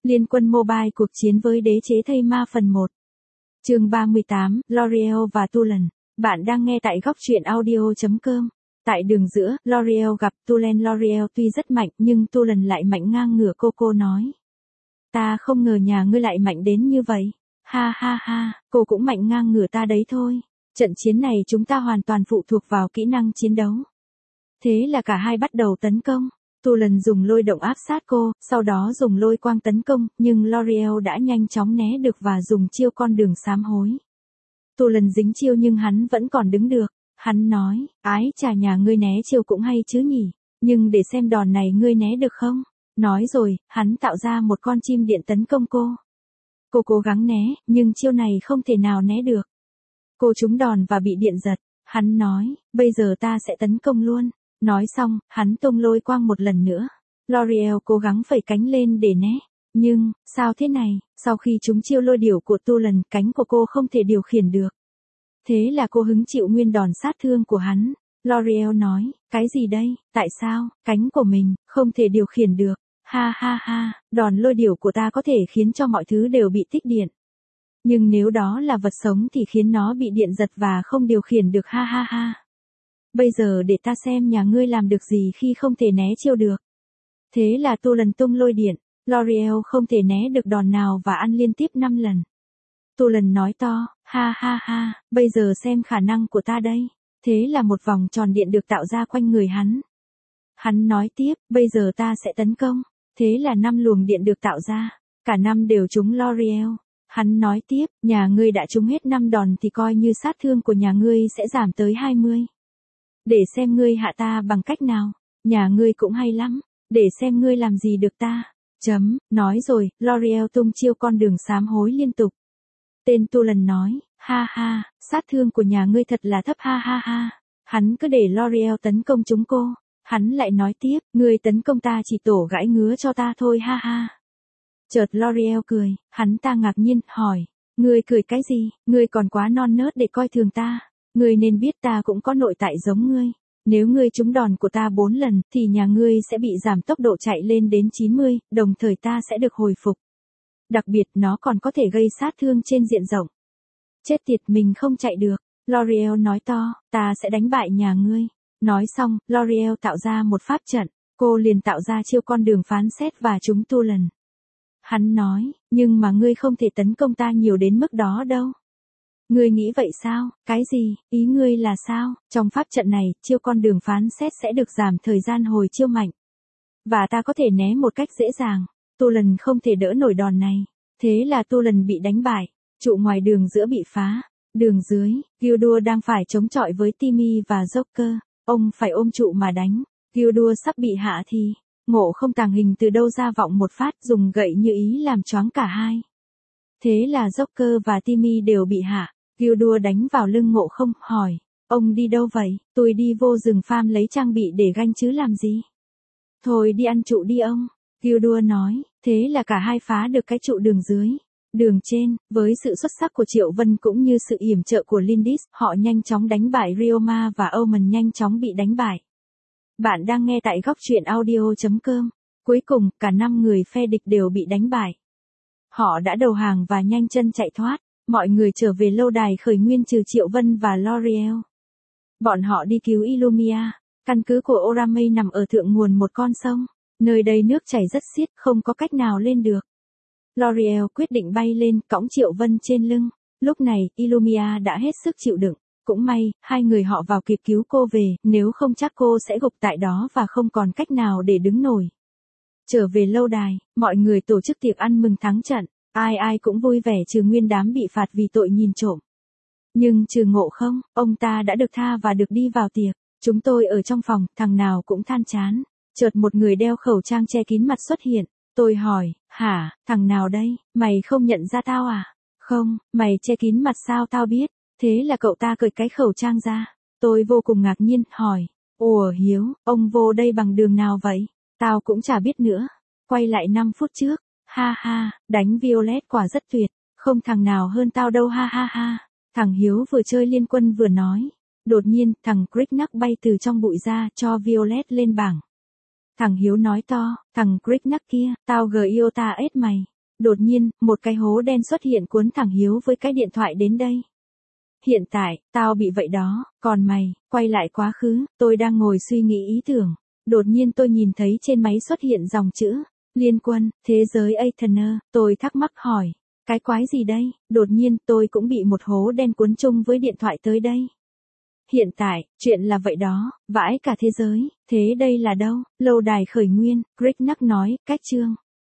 Liên Quân Mobile cuộc chiến với đế chế thây ma phần 1. Chương 38, L'Oreal và Tulen. Bạn đang nghe tại góc truyện audio.com. Tại đường giữa, L'Oreal gặp Tulen. L'Oreal tuy rất mạnh nhưng Tulen lại mạnh ngang ngửa. Cô nói. Ta không ngờ nhà ngươi lại mạnh đến như vậy. Ha ha ha, cô cũng mạnh ngang ngửa ta đấy thôi. Trận chiến này chúng ta hoàn toàn phụ thuộc vào kỹ năng chiến đấu. Thế là cả hai bắt đầu tấn công. Tulen dùng lôi động áp sát cô, sau đó dùng lôi quang tấn công, nhưng L'Oreal đã nhanh chóng né được và dùng chiêu con đường sám hối. Tulen dính chiêu nhưng hắn vẫn còn đứng được. Hắn nói, ái chà, nhà ngươi né chiêu cũng hay chứ nhỉ, nhưng để xem đòn này ngươi né được không? Nói rồi, hắn tạo ra một con chim điện tấn công cô. Cô cố gắng né, nhưng chiêu này không thể nào né được. Cô trúng đòn và bị điện giật. Hắn nói, bây giờ ta sẽ tấn công luôn. Nói xong, hắn tung lôi quang một lần nữa. L'Oreal cố gắng phẩy cánh lên để né. Nhưng, sao thế này, sau khi trúng chiêu lôi điểu của Tulen, cánh của cô không thể điều khiển được. Thế là cô hứng chịu nguyên đòn sát thương của hắn. L'Oreal nói, cái gì đây, tại sao, cánh của mình, không thể điều khiển được. Ha ha ha, đòn lôi điểu của ta có thể khiến cho mọi thứ đều bị tích điện. Nhưng nếu đó là vật sống thì khiến nó bị điện giật và không điều khiển được. Ha ha ha. Bây giờ để ta xem nhà ngươi làm được gì khi không thể né chiêu được. Thế là Tulen tung lôi điện. L'Oreal không thể né được đòn nào và ăn liên tiếp 5 lần. Tulen nói to, ha ha ha, bây giờ xem khả năng của ta đây. Thế là một vòng tròn điện được tạo ra quanh người hắn. Hắn nói tiếp, bây giờ ta sẽ tấn công. Thế là 5 luồng điện được tạo ra. Cả 5 đều trúng L'Oreal. Hắn nói tiếp, nhà ngươi đã trúng hết 5 đòn thì coi như sát thương của nhà ngươi sẽ giảm tới 20. Để xem ngươi hạ ta bằng cách nào. Nhà ngươi cũng hay lắm. Để xem ngươi làm gì được ta. Nói rồi, L'Oreal tung chiêu con đường sám hối liên tục. Tên Tulen nói, ha ha, sát thương của nhà ngươi thật là thấp. Ha ha ha. Hắn cứ để L'Oreal tấn công chúng cô. Hắn lại nói tiếp, ngươi tấn công ta chỉ tổ gãi ngứa cho ta thôi. Ha ha. Chợt L'Oreal cười, hắn ta ngạc nhiên, hỏi, ngươi cười cái gì, ngươi còn quá non nớt để coi thường ta. Ngươi nên biết ta cũng có nội tại giống ngươi. Nếu ngươi trúng đòn của ta 4 lần, thì nhà ngươi sẽ bị giảm tốc độ chạy lên đến 90, đồng thời ta sẽ được hồi phục. Đặc biệt nó còn có thể gây sát thương trên diện rộng. Chết tiệt, mình không chạy được. L'Oreal nói to, ta sẽ đánh bại nhà ngươi. Nói xong, L'Oreal tạo ra một pháp trận. Cô liền tạo ra chiêu con đường phán xét và trúng Tulen. Hắn nói, nhưng mà ngươi không thể tấn công ta nhiều đến mức đó đâu. Ngươi nghĩ vậy sao? Cái gì? Ý ngươi là sao? Trong pháp trận này, chiêu con đường phán xét sẽ được giảm thời gian hồi chiêu mạnh. Và ta có thể né một cách dễ dàng. Tulen không thể đỡ nổi đòn này. Thế là Tulen bị đánh bại. Trụ ngoài đường giữa bị phá. Đường dưới, Gildur đang phải chống chọi với Timmy và Joker. Ông phải ôm trụ mà đánh. Gildur sắp bị hạ thì Ngộ không tàng hình từ đâu ra vọng một phát, dùng gậy như ý làm choáng cả hai. Thế là Joker và Timmy đều bị hạ. Gildur đánh vào lưng Ngộ không, hỏi, ông đi đâu vậy? Tôi đi vô rừng farm lấy trang bị để ganh chứ làm gì. Thôi đi ăn trụ đi ông. Gildur nói, thế là cả hai phá được cái trụ đường dưới. Đường trên, với sự xuất sắc của Triệu Vân cũng như sự yểm trợ của Lindis, họ nhanh chóng đánh bại Ryoma và Omen nhanh chóng bị đánh bại. Bạn đang nghe tại góc truyện audio.com. Cuối cùng, cả 5 người phe địch đều bị đánh bại. Họ đã đầu hàng và nhanh chân chạy thoát. Mọi người trở về lâu đài khởi nguyên trừ Triệu Vân và L'Oreal. Bọn họ đi cứu Illumia. Căn cứ của Oramei nằm ở thượng nguồn một con sông. Nơi đây nước chảy rất xiết, không có cách nào lên được. L'Oreal quyết định bay lên, cõng Triệu Vân trên lưng. Lúc này, Illumia đã hết sức chịu đựng. Cũng may, hai người họ vào kịp cứu cô về, nếu không chắc cô sẽ gục tại đó và không còn cách nào để đứng nổi. Trở về lâu đài, mọi người tổ chức tiệc ăn mừng thắng trận. Ai ai cũng vui vẻ trừ nguyên đám bị phạt vì tội nhìn trộm. Nhưng trừ Ngộ không, ông ta đã được tha và được đi vào tiệc. Chúng tôi ở trong phòng, thằng nào cũng than chán. Chợt một người đeo khẩu trang che kín mặt xuất hiện. Tôi hỏi, hả, thằng nào đây, mày không nhận ra tao à? Không, mày che kín mặt sao tao biết? Thế là cậu ta cởi cái khẩu trang ra. Tôi vô cùng ngạc nhiên, hỏi, ủa Hiếu, ông vô đây bằng đường nào vậy? Tao cũng chả biết nữa. Quay lại 5 phút trước. Ha ha, đánh Violet quả rất tuyệt, không thằng nào hơn tao đâu. Ha ha ha. Thằng Hiếu vừa chơi Liên Quân vừa nói. Đột nhiên, thằng Cricknack bay từ trong bụi ra cho Violet lên bảng. Thằng Hiếu nói to, thằng Cricknack kia, tao Giota ết mày. Đột nhiên, một cái hố đen xuất hiện cuốn thẳng Hiếu với cái điện thoại đến đây. Hiện tại, tao bị vậy đó, còn mày, quay lại quá khứ, tôi đang ngồi suy nghĩ ý tưởng. Đột nhiên tôi nhìn thấy trên máy xuất hiện dòng chữ, Liên Quân, thế giới Aetherner, tôi thắc mắc hỏi, cái quái gì đây? Đột nhiên tôi cũng bị một hố đen cuốn chung với điện thoại tới đây. Hiện tại, chuyện là vậy đó, vãi cả thế giới, thế đây là đâu? Lâu đài khởi nguyên, Greg Knapp nói, cách chương.